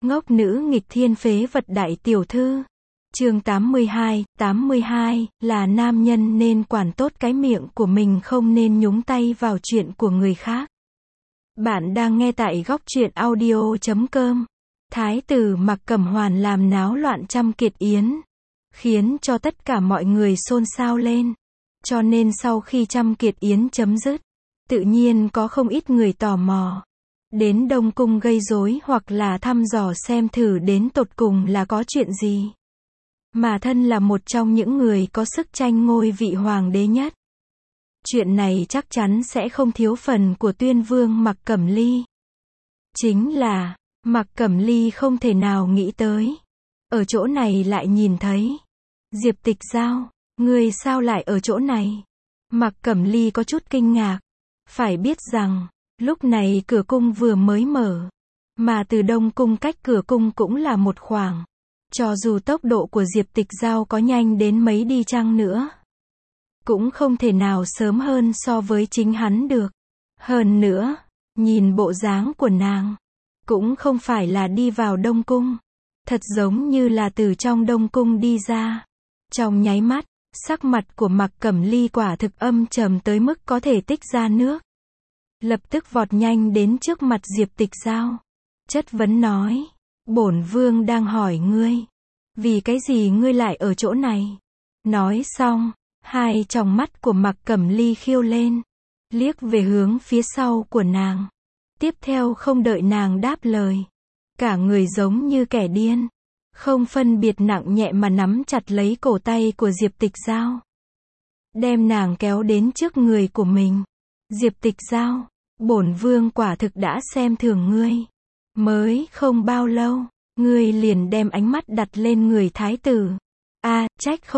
Ngốc nữ nghịch thiên phế vật đại tiểu thư. Chương 82, là nam nhân nên quản tốt cái miệng của mình, không nên nhúng tay vào chuyện của người khác. Bạn đang nghe tại góc truyện audio.com. Thái tử Mạc Cẩm Hoàn làm náo loạn Trăm Kiệt Yến, khiến cho tất cả mọi người xôn xao lên. Cho nên sau khi Trăm Kiệt Yến chấm dứt, tự nhiên có không ít người tò mò đến Đông Cung gây rối hoặc là thăm dò xem thử đến tột cùng là có chuyện gì. Mà thân là một trong những người có sức tranh ngôi vị hoàng đế nhất, chuyện này chắc chắn sẽ không thiếu phần của Tuyên Vương Mạc Cẩm Ly. Chính là, Mạc Cẩm Ly không thể nào nghĩ tới, ở chỗ này lại nhìn thấy Diệp Tịch Giao. Người sao lại ở chỗ này? Mạc Cẩm Ly có chút kinh ngạc. Phải biết rằng, lúc này cửa cung vừa mới mở, mà từ Đông Cung cách cửa cung cũng là một khoảng. Cho dù tốc độ của Diệp Tịch Giao có nhanh đến mấy đi chăng nữa, cũng không thể nào sớm hơn so với chính hắn được. Hơn nữa, nhìn bộ dáng của nàng, cũng không phải là đi vào Đông Cung, thật giống như là từ trong Đông Cung đi ra. Trong nháy mắt, sắc mặt của Mạc Cẩm Ly quả thực âm trầm tới mức có thể tích ra nước. Lập tức vọt nhanh đến trước mặt Diệp Tịch Giao, chất vấn nói: bổn vương đang hỏi ngươi, vì cái gì ngươi lại ở chỗ này? Nói xong, hai tròng mắt của Mạc Cẩm Ly khiêu lên, liếc về hướng phía sau của nàng. Tiếp theo không đợi nàng đáp lời, cả người giống như kẻ điên, không phân biệt nặng nhẹ mà nắm chặt lấy cổ tay của Diệp Tịch Giao, đem nàng kéo đến trước người của mình. Diệp Tịch Giao, bổn vương quả thực đã xem thường ngươi. Mới không bao lâu, ngươi liền đem ánh mắt đặt lên người thái tử. Trách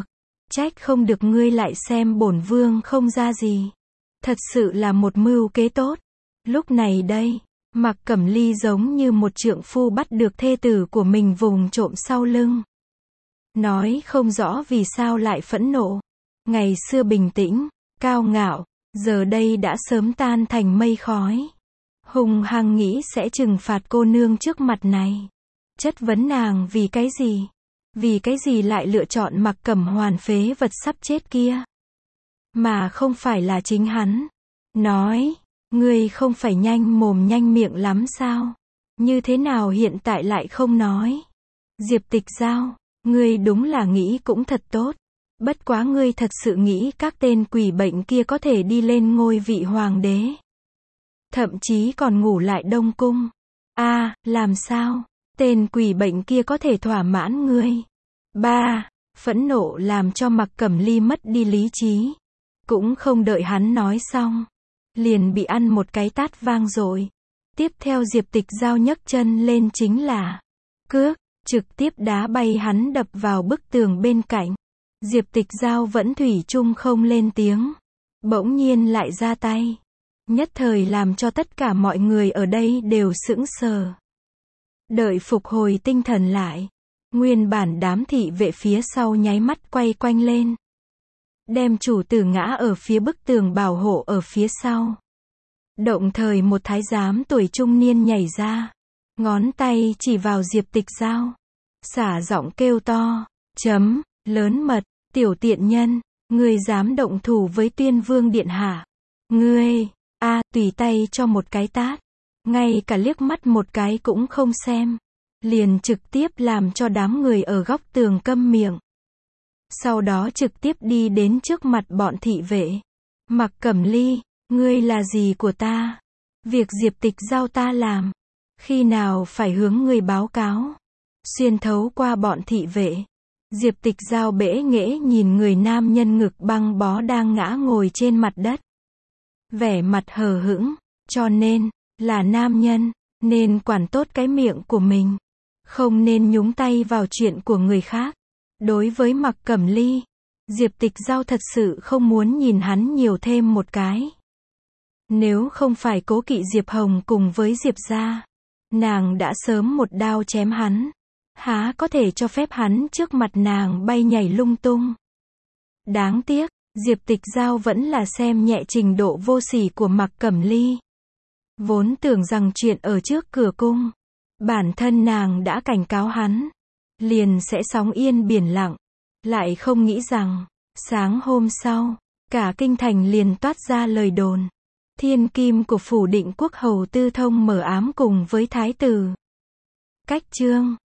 không được ngươi lại xem bổn vương không ra gì. Thật sự là một mưu kế tốt. Lúc này đây, Mạc Cẩm Ly giống như một trượng phu bắt được thê tử của mình vùng trộm sau lưng. Nói không rõ vì sao lại phẫn nộ. Ngày xưa bình tĩnh, cao ngạo, giờ đây đã sớm tan thành mây khói. Hùng hăng nghĩ sẽ trừng phạt cô nương trước mặt này. Chất vấn nàng vì cái gì? Vì cái gì lại lựa chọn Mạc Cẩm Hoàn phế vật sắp chết kia? Mà không phải là chính hắn. Nói, ngươi không phải nhanh mồm nhanh miệng lắm sao? Như thế nào hiện tại lại không nói? Diệp Tịch Giao, ngươi đúng là nghĩ cũng thật tốt. Bất quá ngươi thật sự nghĩ các tên quỷ bệnh kia có thể đi lên ngôi vị hoàng đế, thậm chí còn ngủ lại Đông Cung. Làm sao? Tên quỷ bệnh kia có thể thỏa mãn ngươi? Phẫn nộ làm cho Mạc Cẩm Ly mất đi lý trí. Cũng không đợi hắn nói xong, liền bị ăn một cái tát vang dội. Tiếp theo Diệp Tịch Giao nhấc chân lên chính là cước, trực tiếp đá bay hắn đập vào bức tường bên cạnh. Diệp Tịch Giao vẫn thủy chung không lên tiếng, bỗng nhiên lại ra tay, nhất thời làm cho tất cả mọi người ở đây đều sững sờ. Đợi phục hồi tinh thần lại, nguyên bản đám thị vệ phía sau nháy mắt quay quanh lên, đem chủ tử ngã ở phía bức tường bảo hộ ở phía sau. Động thời một thái giám tuổi trung niên nhảy ra, ngón tay chỉ vào Diệp Tịch Giao, xả giọng kêu to: lớn mật, tiểu tiện nhân, ngươi dám động thủ với Tuyên Vương điện hạ? Ngươi, tùy tay cho một cái tát, ngay cả liếc mắt một cái cũng không xem, liền trực tiếp làm cho đám người ở góc tường câm miệng. Sau đó trực tiếp đi đến trước mặt bọn thị vệ. Mạc Cẩm Ly, ngươi là gì của ta? Việc Diệp Tịch Giao ta làm, khi nào phải hướng ngươi báo cáo? Xuyên thấu qua bọn thị vệ, Diệp Tịch Giao bẽ nghễ nhìn người nam nhân ngực băng bó đang ngã ngồi trên mặt đất, vẻ mặt hờ hững. Cho nên, là nam nhân, nên quản tốt cái miệng của mình, không nên nhúng tay vào chuyện của người khác. Đối với Mạc Cẩm Ly, Diệp Tịch Giao thật sự không muốn nhìn hắn nhiều thêm một cái. Nếu không phải cố kỵ Diệp Hồng cùng với Diệp gia, nàng đã sớm một đao chém hắn, há có thể cho phép hắn trước mặt nàng bay nhảy lung tung. Đáng tiếc, Diệp Tịch Giao vẫn là xem nhẹ trình độ vô sỉ của Mạc Cẩm Ly. Vốn tưởng rằng chuyện ở trước cửa cung, Bản thân nàng đã cảnh cáo hắn, liền sẽ sóng yên biển lặng. Lại không nghĩ rằng, sáng hôm sau, cả kinh thành liền toát ra lời đồn. Thiên kim của phủ định quốc hầu Tư Thông mở ám cùng với thái tử Cách Chương.